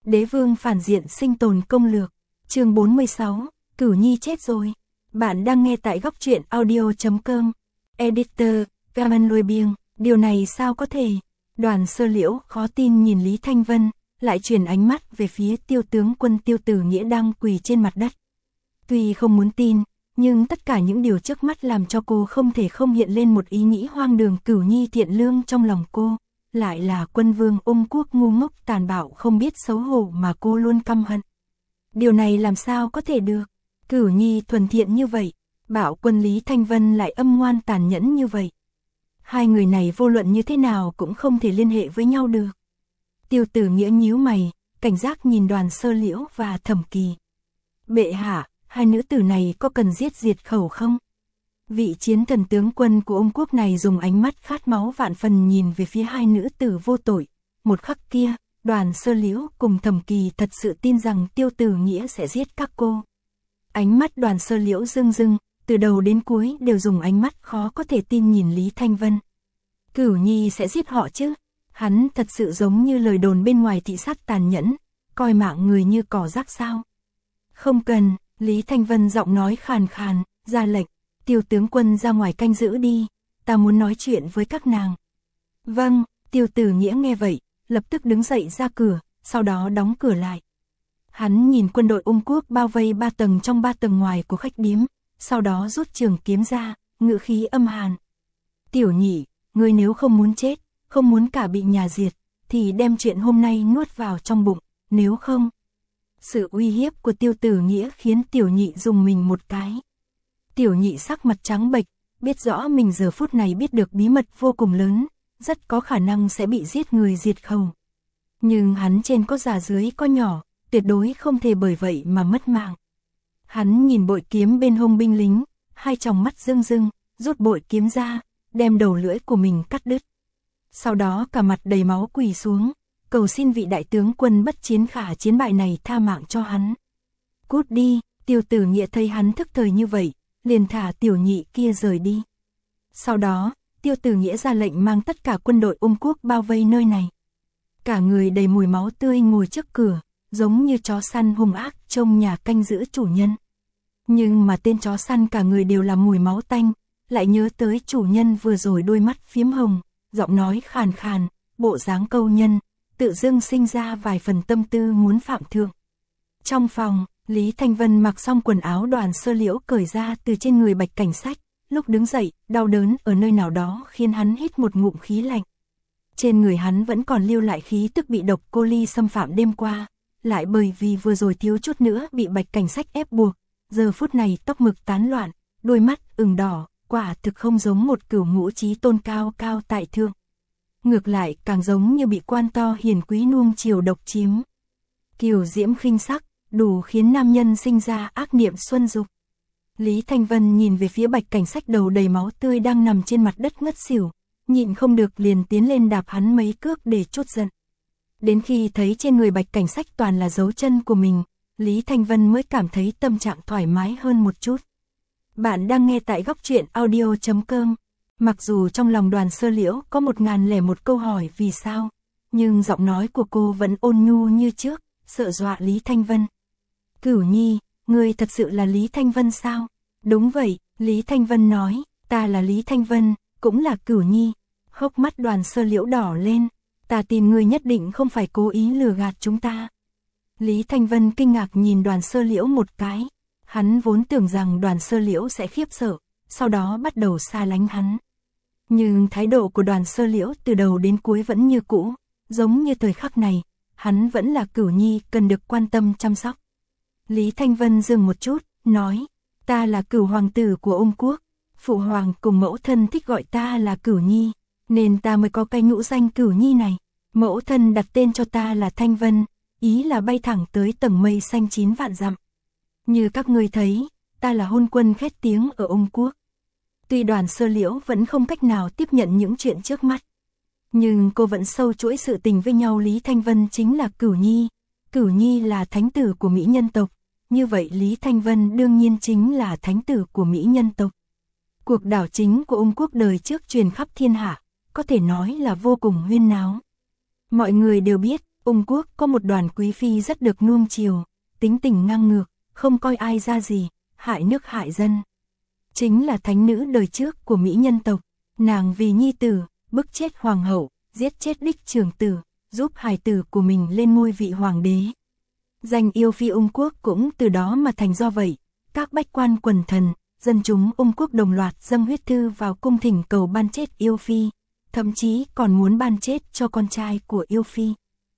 Đế vương phản diện sinh tồn công lược. Chương 46, Cửu Nhi chết rồi. Bạn đang nghe tại góc truyện audio.com. Editor, Gaman Lôi Biêng, điều này sao có thể? Đoàn Sơ Liễu khó tin nhìn Lý Thanh Vân, lại chuyển ánh mắt về phía Tiêu tướng quân Tiêu Tử Nghĩa đang quỳ trên mặt đất. Tuy không muốn tin, nhưng tất cả những điều trước mắt làm cho cô không thể không hiện lên một ý nghĩ hoang đường. Cửu Nhi thiện lương trong lòng cô, lại là quân vương Ung Quốc ngu ngốc tàn bạo không biết xấu hổ mà cô luôn căm hận. Điều này làm sao có thể được? Cửu Nhi thuần thiện như vậy, Bạo quân Lý Thanh Vân lại âm ngoan tàn nhẫn như vậy. Hai người này vô luận như thế nào cũng không thể liên hệ với nhau được. Tiêu Tử Nghĩa nhíu mày, cảnh giác nhìn Đoàn Sơ Liễu và Thẩm Kỳ. Bệ hạ, hai nữ tử này có cần giết diệt khẩu không? Vị chiến thần tướng quân của Ung Quốc này dùng ánh mắt khát máu vạn phần nhìn về phía hai nữ tử vô tội. Một khắc kia, Đoàn Sơ Liễu cùng Thẩm Kỳ thật sự tin rằng Tiêu Tử Nghĩa sẽ giết các cô. Ánh mắt Đoàn Sơ Liễu rưng rưng, từ đầu đến cuối đều dùng ánh mắt khó có thể tin nhìn Lý Thanh Vân. Cửu Nhi sẽ giết họ chứ? Hắn thật sự giống như lời đồn bên ngoài thị sát tàn nhẫn, coi mạng người như cỏ rác sao? Không cần, Lý Thanh Vân giọng nói khàn khàn, ra lệnh, Tiêu tướng quân ra ngoài canh giữ đi, ta muốn nói chuyện với các nàng. Vâng, Tiêu Tử Nghĩa nghe vậy, lập tức đứng dậy ra cửa, sau đó đóng cửa lại. Hắn nhìn quân đội Ung Quốc bao vây 3 tầng trong 3 tầng ngoài của khách điếm, sau đó rút trường kiếm ra, ngữ khí âm hàn. Tiểu Nhị, ngươi nếu không muốn chết, không muốn cả bị nhà diệt, thì đem chuyện hôm nay nuốt vào trong bụng, nếu không. Sự uy hiếp của Tiêu Tử Nghĩa khiến Tiểu Nhị dùng mình một cái. Tiểu Nhị sắc mặt trắng bệch, biết rõ mình giờ phút này biết được bí mật vô cùng lớn, rất có khả năng sẽ bị giết người diệt khẩu. Nhưng hắn trên có già dưới có nhỏ, tuyệt đối không thể bởi vậy mà mất mạng. Hắn nhìn bội kiếm bên hông binh lính, hai tròng mắt rưng rưng, rút bội kiếm ra, đem đầu lưỡi của mình cắt đứt. Sau đó cả mặt đầy máu quỳ xuống, cầu xin vị đại tướng quân bất chiến khả chiến bại này tha mạng cho hắn. Cút đi, Tiêu Tử Nghĩa thấy hắn thức thời như vậy, liền thả Tiểu Nhị kia rời đi. Sau đó, Tiêu Tử Nghĩa ra lệnh mang tất cả quân đội Ung Quốc bao vây nơi này. Cả người đầy mùi máu tươi ngồi trước cửa, giống như chó săn hung ác trông nhà canh giữ chủ nhân. Nhưng mà tên chó săn cả người đều là mùi máu tanh, lại nhớ tới chủ nhân vừa rồi đôi mắt phiếm hồng, giọng nói khàn khàn, bộ dáng câu nhân, tự dưng sinh ra vài phần tâm tư muốn phạm thượng. Trong phòng, Lý Thanh Vân mặc xong quần áo Đoàn Sơ Liễu cởi ra từ trên người Bạch Cảnh Sách, lúc đứng dậy, đau đớn ở nơi nào đó khiến hắn hít một ngụm khí lạnh. Trên người hắn vẫn còn lưu lại khí tức bị độc cô ly xâm phạm đêm qua, lại bởi vì vừa rồi thiếu chút nữa bị Bạch Cảnh Sách ép buộc, giờ phút này tóc mực tán loạn, đôi mắt ửng đỏ, quả thực không giống một cửu ngũ chí tôn cao cao tại thượng. Ngược lại càng giống như bị quan to hiền quý nuông chiều độc chiếm. Kiều diễm khinh sắc, đủ khiến nam nhân sinh ra ác niệm xuân dục. Lý Thanh Vân nhìn về phía Bạch Cảnh Sách đầu đầy máu tươi đang nằm trên mặt đất ngất xỉu, nhịn không được liền tiến lên đạp hắn mấy cước để trút giận. Đến khi thấy trên người Bạch Cảnh Sách toàn là dấu chân của mình, Lý Thanh Vân mới cảm thấy tâm trạng thoải mái hơn một chút. Bạn đang nghe tại góc truyện audio.com. Mặc dù trong lòng Đoàn Sơ Liễu có 1001 câu hỏi vì sao, nhưng giọng nói của cô vẫn ôn nhu như trước, sợ dọa Lý Thanh Vân. Cửu Nhi, ngươi thật sự là Lý Thanh Vân sao? Đúng vậy, Lý Thanh Vân nói, ta là Lý Thanh Vân, cũng là Cửu Nhi. Hốc mắt Đoàn Sơ Liễu đỏ lên, ta tin ngươi nhất định không phải cố ý lừa gạt chúng ta. Lý Thanh Vân kinh ngạc nhìn Đoàn Sơ Liễu một cái, hắn vốn tưởng rằng Đoàn Sơ Liễu sẽ khiếp sợ, sau đó bắt đầu xa lánh hắn. Nhưng thái độ của Đoàn Sơ Liễu từ đầu đến cuối vẫn như cũ, giống như thời khắc này, hắn vẫn là Cửu Nhi cần được quan tâm chăm sóc. Lý Thanh Vân dừng một chút, nói, ta là Cửu hoàng tử của Ung Quốc, phụ hoàng cùng mẫu thân thích gọi ta là Cửu Nhi, nên ta mới có cái ngũ danh Cửu Nhi này. Mẫu thân đặt tên cho ta là Thanh Vân, ý là bay thẳng tới tầng mây xanh 9 vạn dặm. Như các ngươi thấy, ta là hôn quân khét tiếng ở Ung Quốc. Tuy Đoàn Sơ Liễu vẫn không cách nào tiếp nhận những chuyện trước mắt, nhưng cô vẫn sâu chuỗi sự tình với nhau. Lý Thanh Vân chính là Cửu Nhi, Cửu Nhi là thánh tử của Mỹ nhân tộc, như vậy Lý Thanh Vân đương nhiên chính là thánh tử của Mỹ nhân tộc. Cuộc đảo chính của Ung Quốc đời trước truyền khắp thiên hạ, có thể nói là vô cùng huyên náo. Mọi người đều biết, Ung quốc có một đoàn quý phi rất được nuông chiều, tính tình ngang ngược, không coi ai ra gì, hại nước hại dân. Chính là thánh nữ đời trước của Mỹ nhân tộc, nàng vì nhi tử, bức chết hoàng hậu, giết chết đích trưởng tử, giúp hài tử của mình lên ngôi vị hoàng đế. Danh yêu phi Ung quốc cũng từ đó mà thành do vậy, các bách quan quần thần, dân chúng Ung quốc đồng loạt dâng huyết thư vào cung thỉnh cầu ban chết yêu phi, thậm chí còn muốn ban chết cho con trai của yêu phi.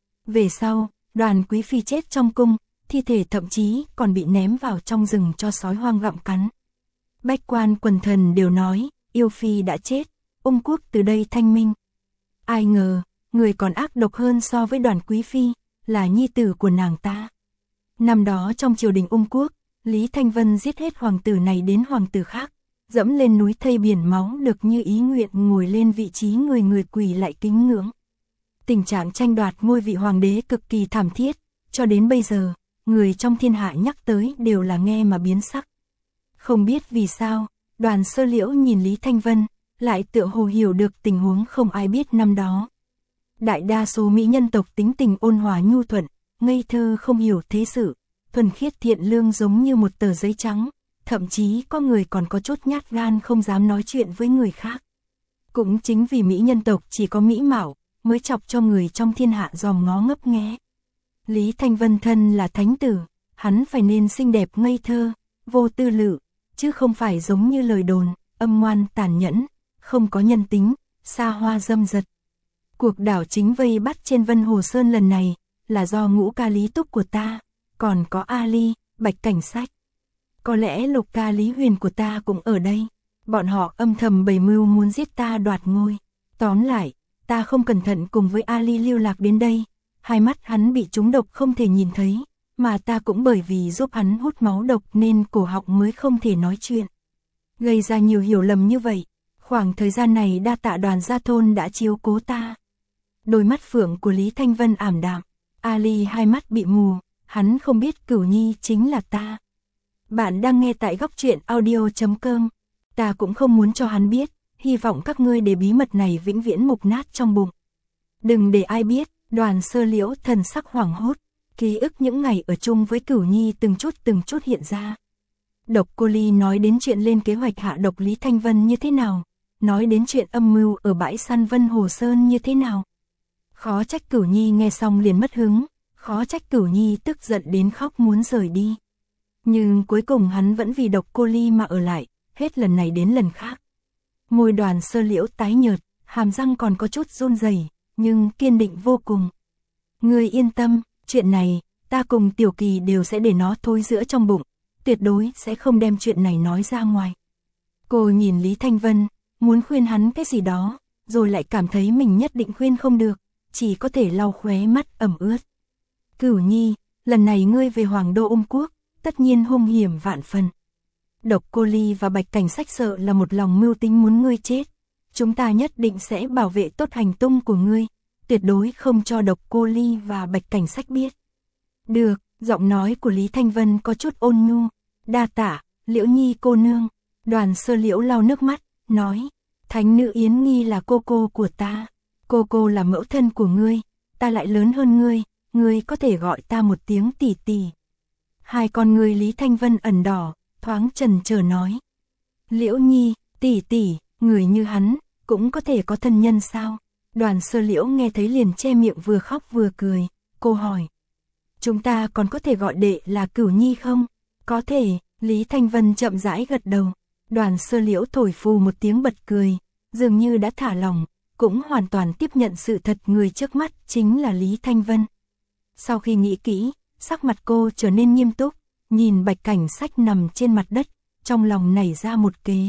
Về sau, đoàn quý phi chết trong cung, thi thể thậm chí còn bị ném vào trong rừng cho sói hoang gặm cắn. Bách quan quần thần đều nói, yêu phi đã chết, Ung quốc từ đây thanh minh. Ai ngờ, người còn ác độc hơn so với đoàn quý phi, là nhi tử của nàng ta. Năm đó trong triều đình Ung quốc, Lý Thanh Vân giết hết hoàng tử này đến hoàng tử khác, dẫm lên núi thây biển máu được như ý nguyện, ngồi lên vị trí người người quỳ lại kính ngưỡng. Tình trạng tranh đoạt ngôi vị hoàng đế cực kỳ thảm thiết, cho đến bây giờ, người trong thiên hạ nhắc tới đều là nghe mà biến sắc. Không biết vì sao, Đoàn Sơ Liễu nhìn Lý Thanh Vân, lại tựa hồ hiểu được tình huống không ai biết năm đó. Đại đa số mỹ nhân tộc tính tình ôn hòa nhu thuận, ngây thơ không hiểu thế sự, thuần khiết thiện lương giống như một tờ giấy trắng, thậm chí có người còn có chút nhát gan không dám nói chuyện với người khác. Cũng chính vì mỹ nhân tộc chỉ có mỹ mạo, mới chọc cho người trong thiên hạ dòm ngó ngấp nghé. Lý Thanh Vân thân là thánh tử, hắn phải nên xinh đẹp ngây thơ, vô tư lự, chứ không phải giống như lời đồn, âm ngoan tàn nhẫn, không có nhân tính, xa hoa dâm dật. Cuộc đảo chính vây bắt trên Vân Hồ Sơn lần này, là do ngũ ca Lý Túc của ta, còn có Ali, Bạch Cảnh Sách. Có lẽ lục ca Lý Huyền của ta cũng ở đây, bọn họ âm thầm bày mưu muốn giết ta đoạt ngôi. Tóm lại, ta không cẩn thận cùng với Ali lưu lạc đến đây, hai mắt hắn bị trúng độc không thể nhìn thấy, mà ta cũng bởi vì giúp hắn hút máu độc nên cổ họng mới không thể nói chuyện. Gây ra nhiều hiểu lầm như vậy, khoảng thời gian này đa tạ Đoàn gia thôn đã chiếu cố ta. Đôi mắt phượng của Lý Thanh Vân ảm đạm, Ali hai mắt bị mù, hắn không biết Cửu Nhi chính là ta. Bạn đang nghe tại góc truyện audio.com, ta cũng không muốn cho hắn biết, hy vọng các ngươi để bí mật này vĩnh viễn mục nát trong bụng. Đừng để ai biết. Đoàn Sơ Liễu thần sắc hoảng hốt, ký ức những ngày ở chung với Cửu Nhi từng chút hiện ra. Độc Cô Ly nói đến chuyện lên kế hoạch hạ độc Lý Thanh Vân như thế nào, nói đến chuyện âm mưu ở bãi săn Vân Hồ Sơn như thế nào. Khó trách Cửu Nhi nghe xong liền mất hứng, khó trách Cửu Nhi tức giận đến khóc muốn rời đi. Nhưng cuối cùng hắn vẫn vì Độc Cô Ly mà ở lại, hết lần này đến lần khác. Môi Đoàn Sơ Liễu tái nhợt, hàm răng còn có chút run rẩy, nhưng kiên định vô cùng. Ngươi yên tâm, chuyện này, ta cùng Tiểu Kỳ đều sẽ để nó thối rữa trong bụng, tuyệt đối sẽ không đem chuyện này nói ra ngoài. Cô nhìn Lý Thanh Vân, muốn khuyên hắn cái gì đó, rồi lại cảm thấy mình nhất định khuyên không được, chỉ có thể lau khóe mắt ẩm ướt. Cửu Nhi, lần này ngươi về Hoàng đô Ung quốc, tất nhiên hung hiểm vạn phần. Độc Cô Ly và Bạch Cảnh Sách sợ là một lòng mưu tính muốn ngươi chết. Chúng ta nhất định sẽ bảo vệ tốt hành tung của ngươi, tuyệt đối không cho Độc Cô Ly và Bạch Cảnh Sách biết. Được, giọng nói của Lý Thanh Vân có chút ôn nhu. Đa tạ, Liễu Nhi cô nương. Đoàn Sơ Liễu lau nước mắt, nói, thánh nữ Yến Nghi là cô của ta. Cô là mẫu thân của ngươi, ta lại lớn hơn ngươi có thể gọi ta một tiếng tỷ tỷ. Hai con ngươi Lý Thanh Vân ẩn đỏ, thoáng chần chờ nói. Liễu Nhi, tỷ tỷ, người như hắn, cũng có thể có thân nhân sao? Đoàn Sơ Liễu nghe thấy liền che miệng vừa khóc vừa cười, cô hỏi. Chúng ta còn có thể gọi đệ là Cửu Nhi không? Có thể, Lý Thanh Vân chậm rãi gật đầu. Đoàn Sơ Liễu thổi phù một tiếng bật cười, dường như đã thả lỏng, cũng hoàn toàn tiếp nhận sự thật người trước mắt chính là Lý Thanh Vân. Sau khi nghĩ kỹ, sắc mặt cô trở nên nghiêm túc, nhìn Bạch Cảnh Sách nằm trên mặt đất, trong lòng nảy ra một kế.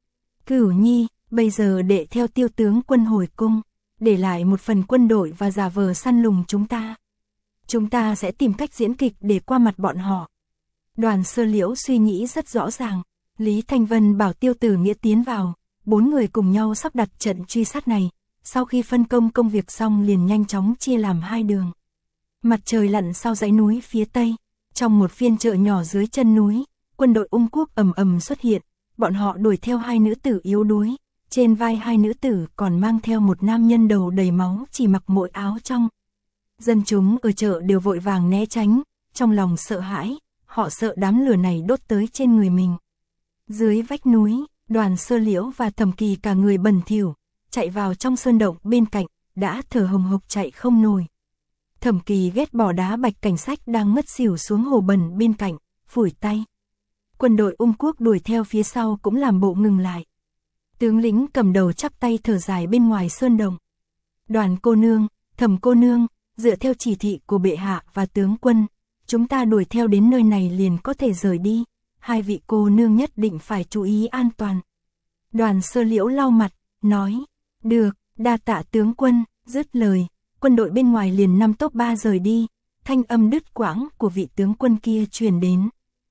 Cửu Nhi, bây giờ đệ theo Tiêu tướng quân hồi cung, để lại một phần quân đội và giả vờ săn lùng chúng ta. Chúng ta sẽ tìm cách diễn kịch để qua mặt bọn họ. Đoàn Sơ Liễu suy nghĩ rất rõ ràng, Lý Thanh Vân bảo Tiêu Tử Nghĩa tiến vào, 4 người cùng nhau sắp đặt trận truy sát này, sau khi phân công công việc xong liền nhanh chóng chia làm hai đường. Mặt trời lặn sau dãy núi phía tây, trong một phiên chợ nhỏ dưới chân núi, quân đội Ung quốc ầm ầm xuất hiện, bọn họ đuổi theo hai nữ tử yếu đuối, trên vai hai nữ tử còn mang theo một nam nhân đầu đầy máu chỉ mặc mỗi áo trong. Dân chúng ở chợ đều vội vàng né tránh, trong lòng sợ hãi, họ sợ đám lửa này đốt tới trên người mình. Dưới vách núi, Đoàn Sơ Liễu và Thẩm Kỳ cả người bẩn thỉu, chạy vào trong sơn động bên cạnh, đã thở hồng hộc chạy không nổi. Thẩm Kỳ ghét bỏ đá Bạch Cảnh Sách đang ngất xỉu xuống hồ bẩn bên cạnh, phủi tay. Quân đội Ung Quốc đuổi theo phía sau cũng làm bộ ngừng lại. Tướng lĩnh cầm đầu chắp tay thở dài bên ngoài sơn động. Đoàn cô nương, Thẩm cô nương, dựa theo chỉ thị của bệ hạ và tướng quân, chúng ta đuổi theo đến nơi này liền có thể rời đi, hai vị cô nương nhất định phải chú ý an toàn. Đoàn Sơ Liễu lau mặt, nói, được, đa tạ tướng quân, dứt lời, quân đội bên ngoài liền 5 tốp 3 rời đi, thanh âm đứt quãng của vị tướng quân kia truyền đến.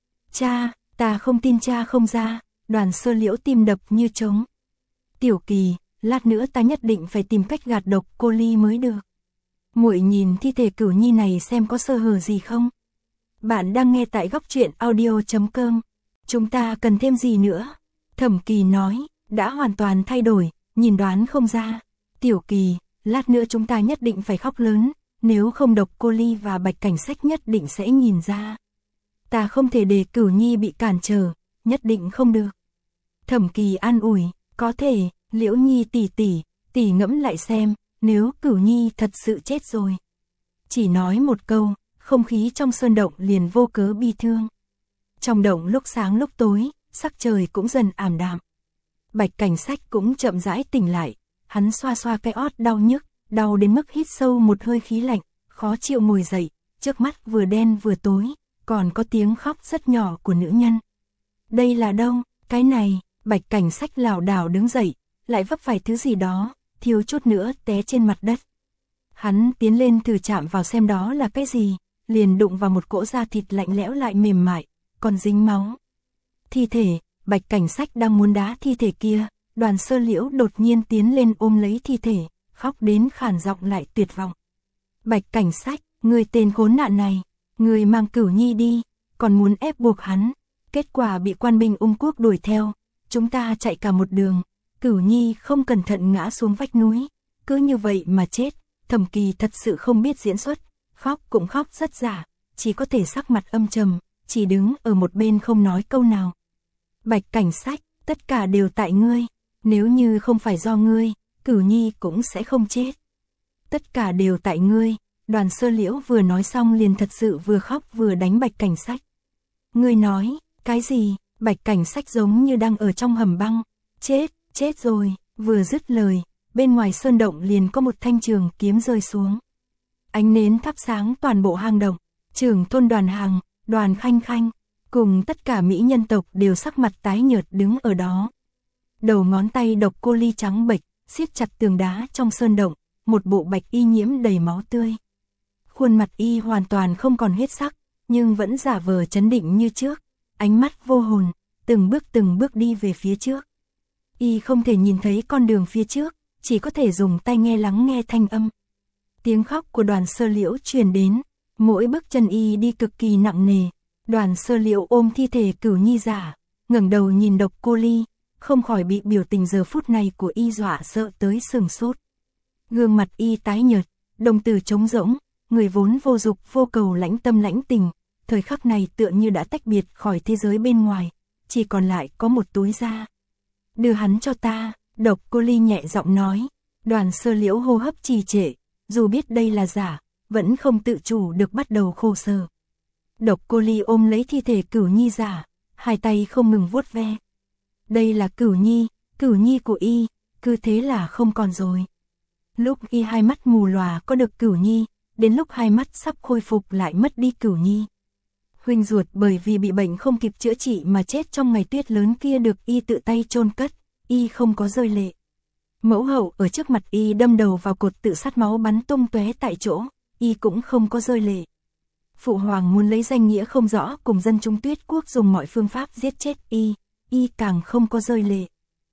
Cha, ta không tin cha không ra, Đoàn Sơ Liễu tim đập như trống. Tiểu Kỳ, lát nữa ta nhất định phải tìm cách gạt độc cô Ly mới được. Muội nhìn thi thể Cửu Nhi này xem có sơ hở gì không? Bạn đang nghe tại góc truyện audio.com. Chúng ta cần thêm gì nữa? Thẩm Kỳ nói, đã hoàn toàn thay đổi, nhìn đoán không ra. Tiểu Kỳ, lát nữa chúng ta nhất định phải khóc lớn, nếu không độc cô Ly và Bạch Cảnh Sách nhất định sẽ nhìn ra. Ta không thể để Cửu Nhi bị cản trở, nhất định không được. Thẩm Kỳ an ủi, có thể, Liễu Nhi tỷ ngẫm lại xem, nếu Cửu Nhi thật sự chết rồi. Chỉ nói một câu, không khí trong sơn động liền vô cớ bi thương. Trong động lúc sáng lúc tối, sắc trời cũng dần ảm đạm. Bạch Cảnh Sách cũng chậm rãi tỉnh lại, hắn xoa xoa cái ót đau nhức, đau đến mức hít sâu một hơi khí lạnh, khó chịu ngồi dậy, trước mắt vừa đen vừa tối, còn có tiếng khóc rất nhỏ của nữ nhân. Đây là đâu? Cái này, Bạch Cảnh Sách lảo đảo đứng dậy, lại vấp phải thứ gì đó, thiếu chút nữa té trên mặt đất. Hắn tiến lên thử chạm vào xem đó là cái gì, liền đụng vào một cỗ da thịt lạnh lẽo lại mềm mại, còn dính máu. Thi thể, Bạch Cảnh Sách đang muốn đá thi thể kia, Đoàn Sơ Liễu đột nhiên tiến lên ôm lấy thi thể, khóc đến khản giọng lại tuyệt vọng. Bạch Cảnh Sách, người tên khốn nạn này, người mang Cửu Nhi đi, còn muốn ép buộc hắn, kết quả bị quan binh Ung Quốc đuổi theo, chúng ta chạy cả một đường, Cửu Nhi không cẩn thận ngã xuống vách núi, cứ như vậy mà chết. Thẩm Kỳ thật sự không biết diễn xuất, khóc cũng khóc rất giả, chỉ có thể sắc mặt âm trầm, chỉ đứng ở một bên không nói câu nào. Bạch Cảnh Sách, tất cả đều tại ngươi, nếu như không phải do ngươi, Cửu Nhi cũng sẽ không chết. Tất cả đều tại ngươi, Đoàn Sơ Liễu vừa nói xong liền thật sự vừa khóc vừa đánh Bạch Cảnh Sách. Ngươi nói, cái gì? Bạch Cảnh Sách giống như đang ở trong hầm băng, chết rồi, vừa dứt lời. Bên ngoài sơn động liền có một thanh trường kiếm rơi xuống. Ánh nến thắp sáng toàn bộ hang động, trưởng thôn Đoàn Hằng, Đoàn Khanh Khanh, cùng tất cả mỹ nhân tộc đều sắc mặt tái nhợt đứng ở đó. Đầu ngón tay độc cô Ly trắng bệch, siết chặt tường đá trong sơn động, một bộ bạch y nhiễm đầy máu tươi. Khuôn mặt y hoàn toàn không còn huyết sắc, nhưng vẫn giả vờ trấn định như trước, ánh mắt vô hồn, từng bước đi về phía trước. Y không thể nhìn thấy con đường phía trước, chỉ có thể dùng tai nghe lắng nghe thanh âm. Tiếng khóc của Đoàn Sơ Liễu truyền đến, mỗi bước chân y đi cực kỳ nặng nề. Đoàn Sơ Liễu ôm thi thể Cửu Nhi giả, ngẩng đầu nhìn độc cô Ly, không khỏi bị biểu tình giờ phút này của y dọa sợ tới sừng sốt. Gương mặt y tái nhợt, đồng tử trống rỗng, người vốn vô dục vô cầu lãnh tâm lãnh tình, thời khắc này tựa như đã tách biệt khỏi thế giới bên ngoài, chỉ còn lại có một túi da. Đưa hắn cho ta. Độc cô Ly nhẹ giọng nói. Đoàn Sơ Liễu hô hấp trì trệ, dù biết đây là giả, vẫn không tự chủ được bắt đầu khổ sở. Độc cô Ly ôm lấy thi thể Cửu Nhi giả, hai tay không ngừng vuốt ve. Đây là Cửu Nhi của y, cứ thế là không còn rồi. Lúc y hai mắt mù lòa có được Cửu Nhi, đến lúc hai mắt sắp khôi phục lại mất đi Cửu Nhi. Huynh ruột bởi vì bị bệnh không kịp chữa trị mà chết trong ngày tuyết lớn kia được y tự tay chôn cất. Y không có rơi lệ. Mẫu hậu ở trước mặt y đâm đầu vào cột tự sát máu bắn tung tóe tại chỗ, y cũng không có rơi lệ. Phụ hoàng muốn lấy danh nghĩa không rõ cùng dân chúng Tuyết Quốc dùng mọi phương pháp giết chết y càng không có rơi lệ.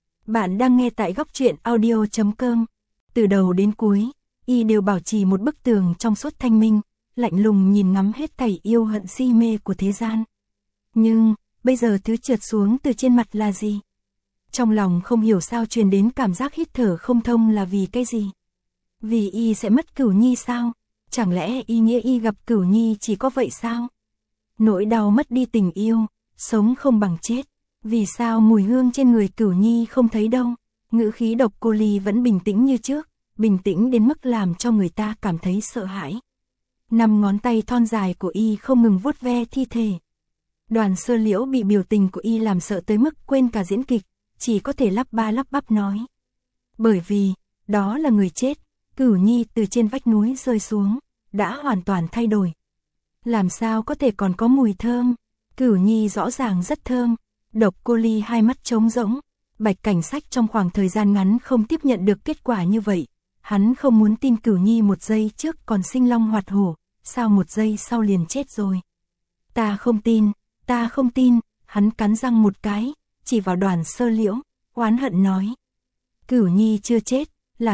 Bạn đang nghe tại góc truyện audio.com. Từ đầu đến cuối, y đều bảo trì một bức tường trong suốt thanh minh, lạnh lùng nhìn ngắm hết thảy yêu hận si mê của thế gian. Nhưng, bây giờ thứ trượt xuống từ trên mặt là gì? Trong lòng không hiểu sao truyền đến cảm giác hít thở không thông là vì cái gì? Vì y sẽ mất Cửu Nhi sao? Chẳng lẽ ý nghĩa y gặp Cửu Nhi chỉ có vậy sao? Nỗi đau mất đi tình yêu, sống không bằng chết. Vì sao mùi hương trên người Cửu Nhi không thấy đâu? Ngữ khí Độc Cô Ly vẫn bình tĩnh như trước, bình tĩnh đến mức làm cho người ta cảm thấy sợ hãi. 5 ngón tay thon dài của y không ngừng vuốt ve thi thể. Đoàn Sơ Liễu bị biểu tình của y làm sợ tới mức quên cả diễn kịch, chỉ có thể lắp ba lắp bắp nói. Bởi vì, đó là người chết, Cửu Nhi từ trên vách núi rơi xuống, đã hoàn toàn thay đổi. Làm sao có thể còn có mùi thơm? Cửu Nhi rõ ràng rất thơm. Độc Cô Ly hai mắt trống rỗng. Bạch Cảnh Sách trong khoảng thời gian ngắn không tiếp nhận được kết quả như vậy. Hắn không muốn tin Cửu Nhi một giây trước còn sinh long hoạt hổ, sao một giây sau liền chết rồi. Ta không tin, hắn cắn răng một cái, chỉ vào Đoàn Sơ Liễu, oán hận nói. Cửu Nhi chưa chết,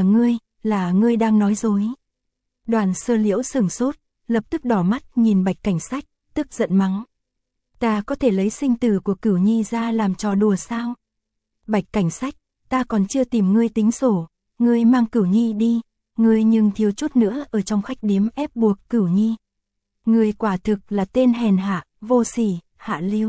là ngươi đang nói dối. Đoàn Sơ Liễu sửng sốt, lập tức đỏ mắt nhìn Bạch Cảnh Sách, tức giận mắng. Ta có thể lấy sinh tử của Cửu Nhi ra làm trò đùa sao? Bạch Cảnh Sách, ta còn chưa tìm ngươi tính sổ, ngươi mang Cửu Nhi đi, ngươi nhưng thiếu chút nữa ở trong khách điếm ép buộc Cửu Nhi. Ngươi quả thực là tên hèn hạ, vô sỉ, hạ lưu.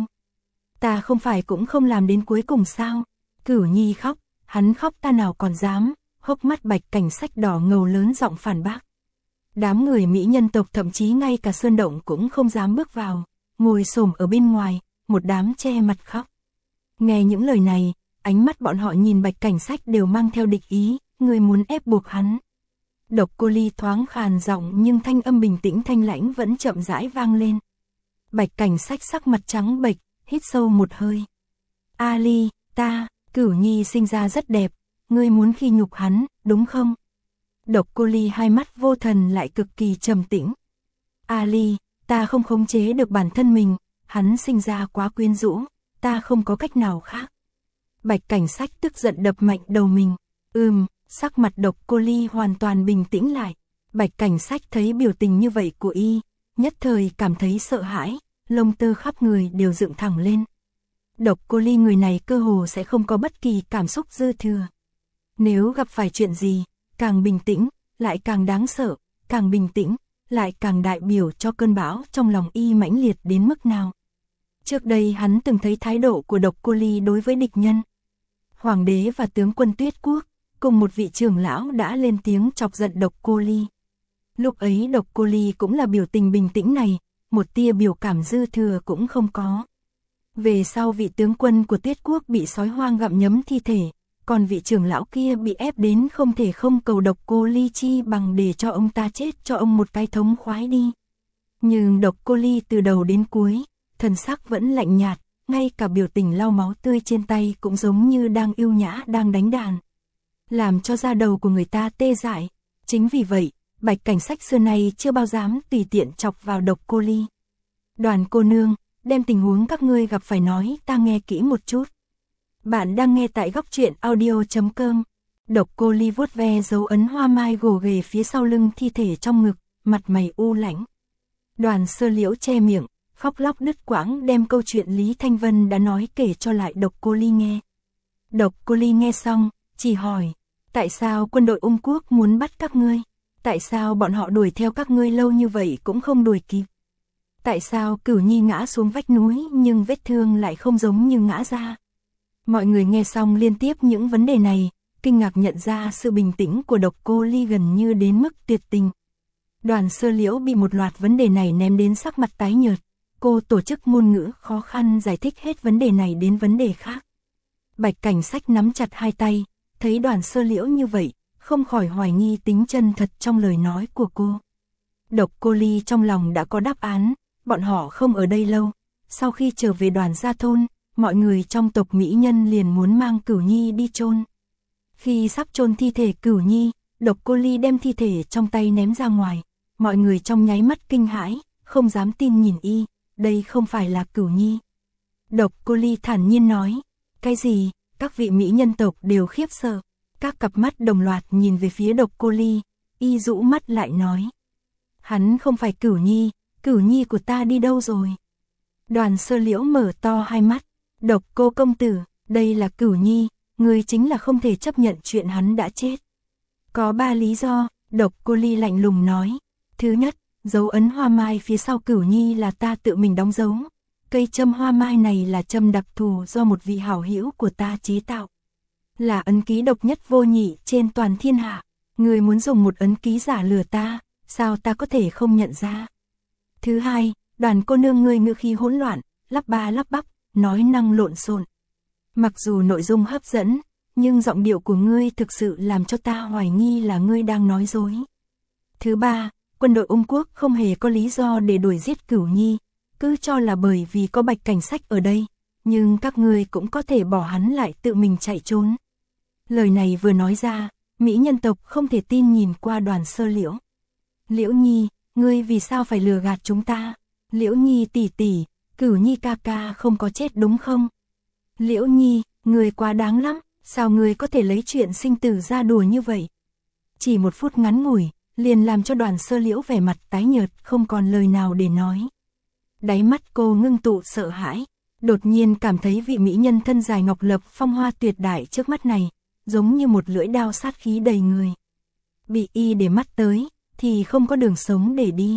Ta không phải cũng không làm đến cuối cùng sao? Cửu Nhi khóc, hắn khóc ta nào còn dám, hốc mắt Bạch Cảnh Sách đỏ ngầu lớn giọng phản bác. Đám người mỹ nhân tộc thậm chí ngay cả sơn động cũng không dám bước vào, ngồi xổm ở bên ngoài, một đám che mặt khóc. Nghe những lời này, ánh mắt bọn họ nhìn Bạch Cảnh Sách đều mang theo địch ý, người muốn ép buộc hắn. Độc Cô Ly thoáng khàn giọng nhưng thanh âm bình tĩnh thanh lãnh vẫn chậm rãi vang lên. Bạch Cảnh Sách sắc mặt trắng bệch, hít sâu một hơi. A Ly, Cửu Nhi sinh ra rất đẹp, ngươi muốn khi nhục hắn, đúng không? Độc Cô Ly hai mắt vô thần lại cực kỳ trầm tĩnh. A Ly, ta không khống chế được bản thân mình, hắn sinh ra quá quyến rũ, ta không có cách nào khác. Bạch Cảnh Sách tức giận đập mạnh đầu mình. Sắc mặt Độc Cô Ly hoàn toàn bình tĩnh lại. Bạch Cảnh Sách thấy biểu tình như vậy của y, nhất thời cảm thấy sợ hãi, lông tơ khắp người đều dựng thẳng lên. Độc Cô Ly người này cơ hồ sẽ không có bất kỳ cảm xúc dư thừa. Nếu gặp phải chuyện gì, càng bình tĩnh, lại càng đáng sợ, càng bình tĩnh, lại càng đại biểu cho cơn bão trong lòng y mãnh liệt đến mức nào. Trước đây hắn từng thấy thái độ của Độc Cô Ly đối với địch nhân. Hoàng đế và tướng quân Tuyết Quốc, cùng một vị trưởng lão đã lên tiếng chọc giận Độc Cô Ly. Lúc ấy Độc Cô Ly cũng là biểu tình bình tĩnh này, một tia biểu cảm dư thừa cũng không có. Về sau vị tướng quân của Tuyết Quốc bị sói hoang gặm nhấm thi thể, còn vị trưởng lão kia bị ép đến không thể không cầu Độc Cô Ly chi bằng để cho ông ta chết cho ông một cái thống khoái đi. Nhưng Độc Cô Ly từ đầu đến cuối, thần sắc vẫn lạnh nhạt, ngay cả biểu tình lau máu tươi trên tay cũng giống như đang yêu nhã đang đánh đàn. Làm cho da đầu của người ta tê dại. Chính vì vậy, Bạch Cảnh Sách xưa nay chưa bao dám tùy tiện chọc vào Độc Cô Ly. Đoàn cô nương, đem tình huống các ngươi gặp phải nói ta nghe kỹ một chút. Bạn đang nghe tại góc truyện audio.com. Độc Cô Ly vuốt ve dấu ấn hoa mai gồ ghề phía sau lưng thi thể trong ngực, mặt mày u lãnh. Đoàn Sơ Liễu che miệng, khóc lóc đứt quãng đem câu chuyện Lý Thanh Vân đã nói kể cho lại Độc Cô Ly nghe. Độc Cô Ly nghe xong, chỉ hỏi, tại sao quân đội Ung Quốc muốn bắt các ngươi? Tại sao bọn họ đuổi theo các ngươi lâu như vậy cũng không đuổi kịp? Tại sao Cửu Nhi ngã xuống vách núi nhưng vết thương lại không giống như ngã ra? Mọi người nghe xong liên tiếp những vấn đề này, kinh ngạc nhận ra sự bình tĩnh của Độc Cô Ly gần như đến mức tuyệt tình. Đoàn Sơ Liễu bị một loạt vấn đề này ném đến sắc mặt tái nhợt. Cô tổ chức ngôn ngữ khó khăn giải thích hết vấn đề này đến vấn đề khác. Bạch Cảnh Sách nắm chặt hai tay, thấy Đoàn Sơ Liễu như vậy, không khỏi hoài nghi tính chân thật trong lời nói của cô. Độc Cô Ly trong lòng đã có đáp án, bọn họ không ở đây lâu. Sau khi trở về Đoàn gia thôn, mọi người trong tộc mỹ nhân liền muốn mang Cửu Nhi đi chôn. Khi sắp chôn thi thể Cửu Nhi, Độc Cô Ly đem thi thể trong tay ném ra ngoài. Mọi người trong nháy mắt kinh hãi, không dám tin nhìn y, đây không phải là Cửu Nhi. Độc Cô Ly thản nhiên nói, cái gì? Các vị mỹ nhân tộc đều khiếp sợ, các cặp mắt đồng loạt nhìn về phía Độc Cô Ly, y rũ mắt lại nói. Hắn không phải Cửu Nhi của ta đi đâu rồi? Đoàn Sơ Liễu mở to hai mắt, Độc Cô công tử, đây là Cửu Nhi, người chính là không thể chấp nhận chuyện hắn đã chết. Có 3 lý do, Độc Cô Ly lạnh lùng nói. Thứ nhất, dấu ấn hoa mai phía sau Cửu Nhi là ta tự mình đóng dấu. Cây châm hoa mai này là châm đặc thù do một vị hảo hữu của ta chế tạo. Là ấn ký độc nhất vô nhị trên toàn thiên hạ. Người muốn dùng một ấn ký giả lừa ta, sao ta có thể không nhận ra? Thứ hai, Đoàn cô nương ngươi ngữ khí hỗn loạn, lắp ba lắp bắp, nói năng lộn xộn. Mặc dù nội dung hấp dẫn, nhưng giọng điệu của ngươi thực sự làm cho ta hoài nghi là ngươi đang nói dối. Thứ ba, quân đội Ung Quốc không hề có lý do để đuổi giết Cửu Nhi, cứ cho là bởi vì có Bạch Cảnh Sách ở đây, nhưng các ngươi cũng có thể bỏ hắn lại tự mình chạy trốn. Lời này vừa nói ra, mỹ nhân tộc không thể tin nhìn qua Đoàn Sơ Liễu. Liễu Nhi, ngươi vì sao phải lừa gạt chúng ta? Liễu Nhi tỷ tỷ, Cửu Nhi ca ca không có chết đúng không? Liễu Nhi, ngươi quá đáng lắm, sao ngươi có thể lấy chuyện sinh tử ra đùa như vậy? Chỉ một phút ngắn ngủi, liền làm cho Đoàn Sơ Liễu vẻ mặt tái nhợt không còn lời nào để nói. Đáy mắt cô ngưng tụ sợ hãi, đột nhiên cảm thấy vị mỹ nhân thân dài ngọc lập phong hoa tuyệt đại trước mắt này, giống như một lưỡi đao sát khí đầy người. Bị y để mắt tới, thì không có đường sống để đi.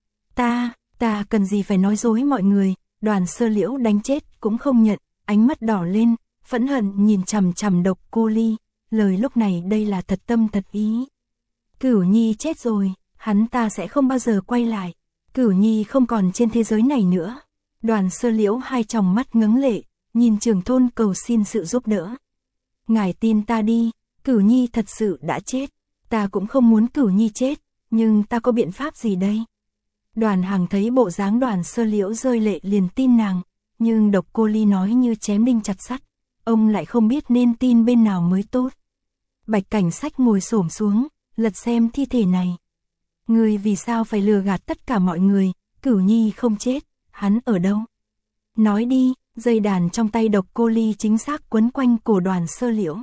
Ta cần gì phải nói dối mọi người, Đoàn Sơ Liễu đánh chết cũng không nhận, ánh mắt đỏ lên, phẫn hận nhìn chằm chằm Độc Cô Ly, lời lúc này đây là thật tâm thật ý. Cửu Nhi chết rồi, hắn ta sẽ không bao giờ quay lại, Cửu Nhi không còn trên thế giới này nữa. Đoàn Sơ Liễu hai tròng mắt ngấn lệ, nhìn Trường Thôn cầu xin sự giúp đỡ. Ngài tin ta đi, Cửu Nhi thật sự đã chết, ta cũng không muốn Cửu Nhi chết, nhưng ta có biện pháp gì đây? Đoàn Hằng thấy bộ dáng Đoàn Sơ Liễu rơi lệ liền tin nàng, nhưng Độc Cô Ly nói như chém đinh chặt sắt, ông lại không biết nên tin bên nào mới tốt. Bạch Cảnh Sách ngồi xổm xuống, lật xem thi thể này. Người vì sao phải lừa gạt tất cả mọi người, Cửu Nhi không chết, hắn ở đâu? Nói đi, dây đàn trong tay Độc Cô Ly chính xác quấn quanh cổ Đoàn Sơ Liễu.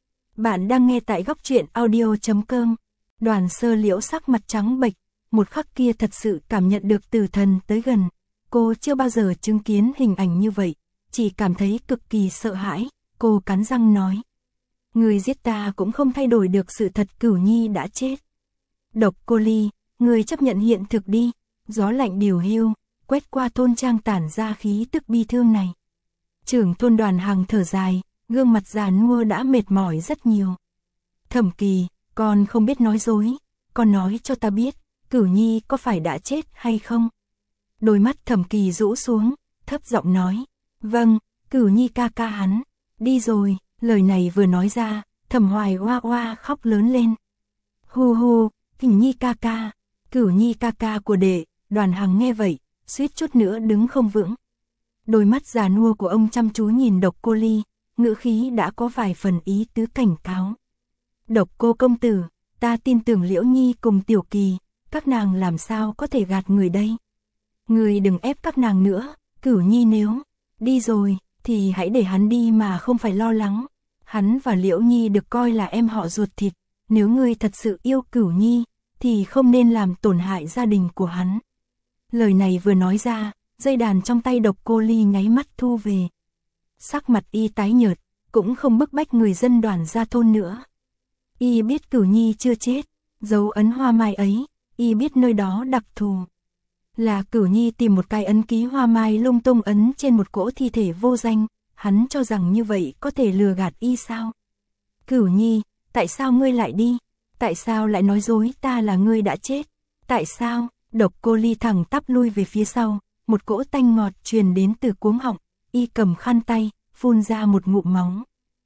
Bạn đang nghe tại góc truyện audio.com. Đoàn Sơ Liễu sắc mặt trắng bệch, một khắc kia thật sự cảm nhận được tử thần tới gần. Cô chưa bao giờ chứng kiến hình ảnh như vậy, chỉ cảm thấy cực kỳ sợ hãi, cô cắn răng nói. Người giết ta cũng không thay đổi được sự thật Cửu Nhi đã chết. Độc Cô Ly, người chấp nhận hiện thực đi, gió lạnh điều hiu, quét qua thôn trang tản ra khí tức bi thương này. Trưởng thôn Đoàn Hằng thở dài, gương mặt già nua đã mệt mỏi rất nhiều. Thẩm Kỳ, con không biết nói dối, con nói cho ta biết, Cửu Nhi có phải đã chết hay không? Đôi mắt Thẩm Kỳ rũ xuống, thấp giọng nói, vâng, Cửu Nhi ca ca hắn, đi rồi. Lời này vừa nói ra, Thẩm Hoài oa oa khóc lớn lên. Hu hu, Cửu Nhi ca ca, Cửu Nhi ca ca của đệ. Đoàn Hằng nghe vậy, suýt chút nữa đứng không vững. Đôi mắt già nua của ông chăm chú nhìn Độc Cô Ly, ngữ khí đã có vài phần ý tứ cảnh cáo. Độc Cô công tử, ta tin tưởng Liễu Nhi cùng Tiểu Kỳ, các nàng làm sao có thể gạt người đây? Người đừng ép các nàng nữa, Cửu Nhi nếu đi rồi, thì hãy để hắn đi mà không phải lo lắng. Hắn và Liễu Nhi được coi là em họ ruột thịt, nếu ngươi thật sự yêu Cửu Nhi, thì không nên làm tổn hại gia đình của hắn. Lời này vừa nói ra, dây đàn trong tay Độc Cô Ly nháy mắt thu về. Sắc mặt y tái nhợt, cũng không bức bách người dân Đoàn gia thôn nữa. Y biết Cửu Nhi chưa chết, dấu ấn hoa mai ấy, y biết nơi đó đặc thù. Là Cửu Nhi tìm một cái ấn ký hoa mai lung tung ấn trên một cỗ thi thể vô danh, hắn cho rằng như vậy có thể lừa gạt y sao? Cửu Nhi, tại sao ngươi lại đi? Tại sao lại nói dối ta là ngươi đã chết? Tại sao? Độc Cô Ly thẳng tắp lui về phía sau, một cỗ tanh ngọt truyền đến từ cuống họng, y cầm khăn tay, phun ra một ngụm máu.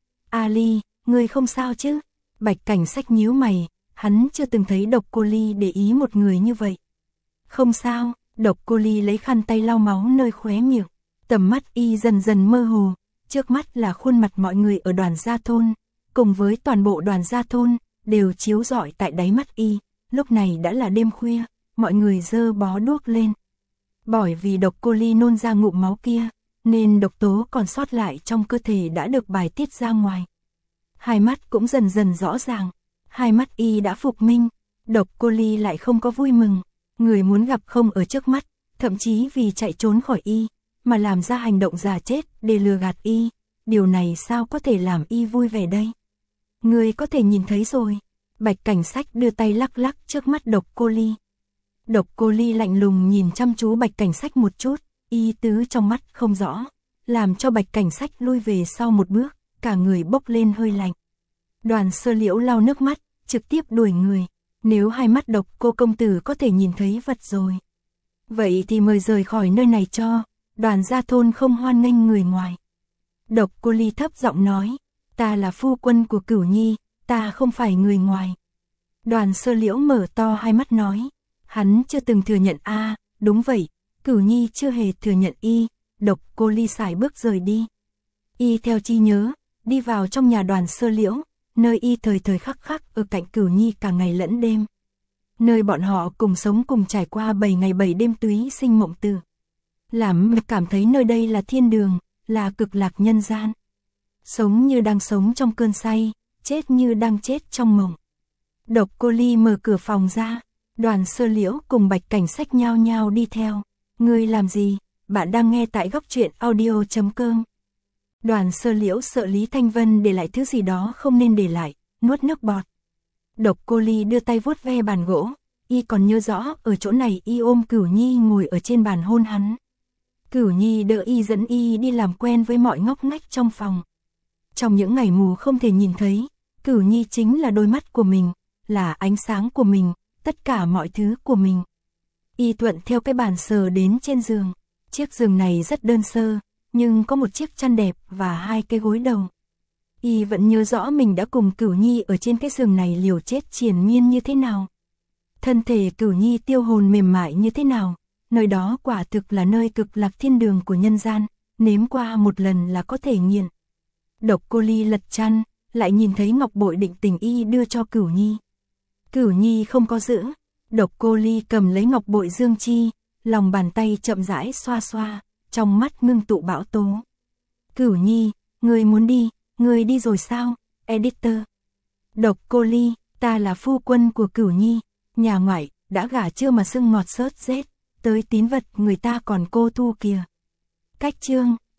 A Ly, ngươi không sao chứ? Bạch Cảnh Sách nhíu mày, hắn chưa từng thấy Độc Cô Ly để ý một người như vậy. Không sao, Độc Cô Ly lấy khăn tay lau máu nơi khóe miệng, tầm mắt y dần dần mơ hồ, trước mắt là khuôn mặt mọi người ở Đoàn gia thôn, cùng với toàn bộ Đoàn gia thôn, đều chiếu rọi tại đáy mắt y. Lúc này đã là đêm khuya, mọi người giơ bó đuốc lên. Bởi vì Độc Cô Ly nôn ra ngụm máu kia, nên độc tố còn sót lại trong cơ thể đã được bài tiết ra ngoài. Hai mắt cũng dần dần rõ ràng, hai mắt y đã phục minh, Độc Cô Ly lại không có vui mừng, người muốn gặp không ở trước mắt, thậm chí vì chạy trốn khỏi y, mà làm ra hành động giả chết để lừa gạt y, điều này sao có thể làm y vui vẻ đây? Người có thể nhìn thấy rồi. Bạch Cảnh Sách đưa tay lắc lắc trước mắt Độc Cô Ly. Độc Cô Ly lạnh lùng nhìn chăm chú Bạch Cảnh Sách một chút, ý tứ trong mắt không rõ, làm cho Bạch Cảnh Sách lui về sau một bước, cả người bốc lên hơi lạnh. Đoàn Sơ Liễu lau nước mắt, trực tiếp đuổi người, nếu hai mắt Độc Cô công tử có thể nhìn thấy vật rồi. Vậy thì mời rời khỏi nơi này cho, Đoàn gia thôn không hoan nghênh người ngoài. Độc Cô Ly thấp giọng nói, ta là phu quân của Cửu Nhi, ta không phải người ngoài. Đoàn Sơ Liễu mở to hai mắt nói, hắn chưa từng thừa nhận a, đúng vậy, Cửu Nhi chưa hề thừa nhận y. Độc Cô Ly sải bước rời đi. Y theo chi nhớ, đi vào trong nhà Đoàn Sơ Liễu, nơi y thời thời khắc khắc ở cạnh Cửu Nhi cả ngày lẫn đêm. Nơi bọn họ cùng sống cùng trải qua 7 ngày 7 đêm túy sinh mộng tử. Làm cảm thấy nơi đây là thiên đường, là cực lạc nhân gian. Sống như đang sống trong cơn say, chết như đang chết trong mộng. Độc Cô Ly mở cửa phòng ra, Đoàn Sơ Liễu cùng Bạch Cảnh Sách nhao nhao đi theo. Ngươi làm gì? Bạn đang nghe tại góc truyện audio.com. Đoàn Sơ Liễu sợ Lý Thanh Vân để lại thứ gì đó không nên để lại, nuốt nước bọt. Độc Cô Ly đưa tay vuốt ve bàn gỗ, y còn nhớ rõ ở chỗ này y ôm Cửu Nhi ngồi ở trên bàn hôn hắn. Cửu Nhi đỡ y dẫn y đi làm quen với mọi ngóc ngách trong phòng. Trong những ngày mù không thể nhìn thấy, Cửu Nhi chính là đôi mắt của mình, là ánh sáng của mình, tất cả mọi thứ của mình. Y thuận theo cái bàn sờ đến trên giường. Chiếc giường này rất đơn sơ, nhưng có một chiếc chăn đẹp và hai cái gối đầu. Y vẫn nhớ rõ mình đã cùng Cửu Nhi ở trên cái giường này liều chết triền miên như thế nào. Thân thể Cửu Nhi tiêu hồn mềm mại như thế nào, nơi đó quả thực là nơi cực lạc thiên đường của nhân gian, nếm qua một lần là có thể nghiền. Độc Cô Ly lật chăn, lại nhìn thấy ngọc bội định tình y đưa cho Cửu Nhi. Cửu Nhi không có giữ, Độc Cô Ly cầm lấy ngọc bội dương chi, lòng bàn tay chậm rãi xoa xoa, trong mắt ngưng tụ bão tố. Cửu Nhi, ngươi muốn đi, ngươi đi rồi sao? Editor. Độc Cô Ly, ta là phu quân của Cửu Nhi, nhà ngoại, đã gả chưa mà sưng ngọt sớt rết, tới tín vật người ta còn cô thu kìa. Cách chương